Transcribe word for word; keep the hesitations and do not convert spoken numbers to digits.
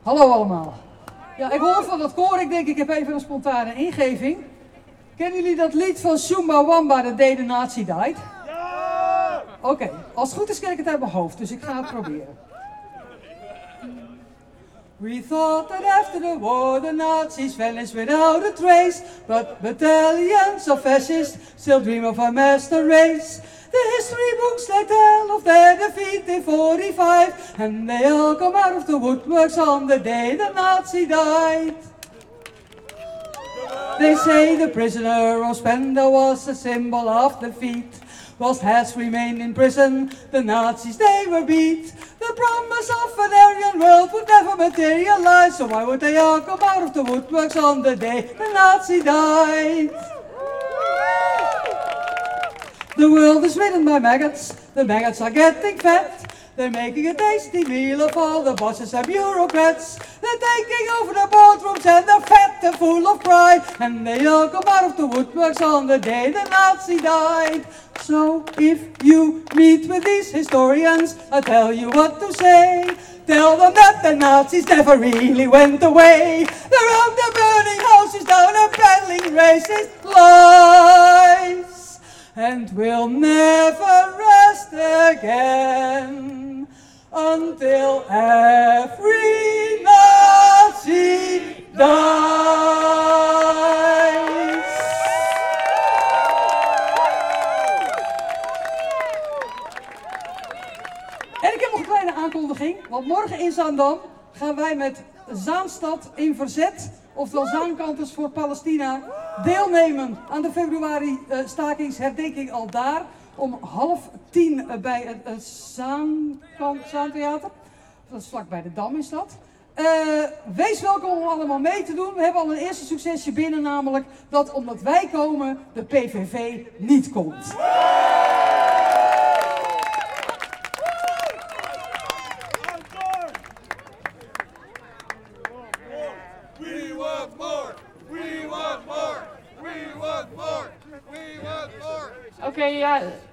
Hallo allemaal. Ja, ik hoor van dat koor, ik denk ik heb even een spontane ingeving. Kennen jullie dat lied van Shumba Wamba, The Day the Nazi Died? Ja! Oké, okay. Als het goed is ken ik het uit mijn hoofd, dus ik ga het proberen. We thought that after the war the Nazis vanished without a trace, but battalions of fascists still dream of a master race. The history books they tell of their defeat in forty-five, and they all come out of the woodworks on the day the Nazi died. They say the prisoner of Spandau was a symbol of defeat. Whilst Hess remained in prison, the Nazis they were beat. The promise of an Aryan world would never materialize, so why would they all come out of the woodworks on the day the Nazi died? The world is ridden by maggots, the maggots are getting fat. They're making a tasty meal of all the bosses and bureaucrats. They're taking over the boardrooms and they're fat and full of pride. And they all come out of the woodworks on the day the Nazi died. So if you meet with these historians, I'll tell you what to say. Tell them that the Nazis never really went away. They're out there burning houses down and peddling racist lies. And we'll never rest again until every Nazi dies. En ik heb nog een kleine aankondiging, want morgen in Zaandam gaan wij met Zaanstad in verzet, oftewel Zaankanters voor Palestina, deelnemen aan de februari uh, stakingsherdenking al daar om half tien uh, bij het uh, Zaankant Zaantheater. Dat is vlak bij de Dam is dat. Uh, wees welkom om allemaal mee te doen. We hebben al een eerste succesje binnen, namelijk dat omdat wij komen de P V V niet komt. Oké, okay, ja.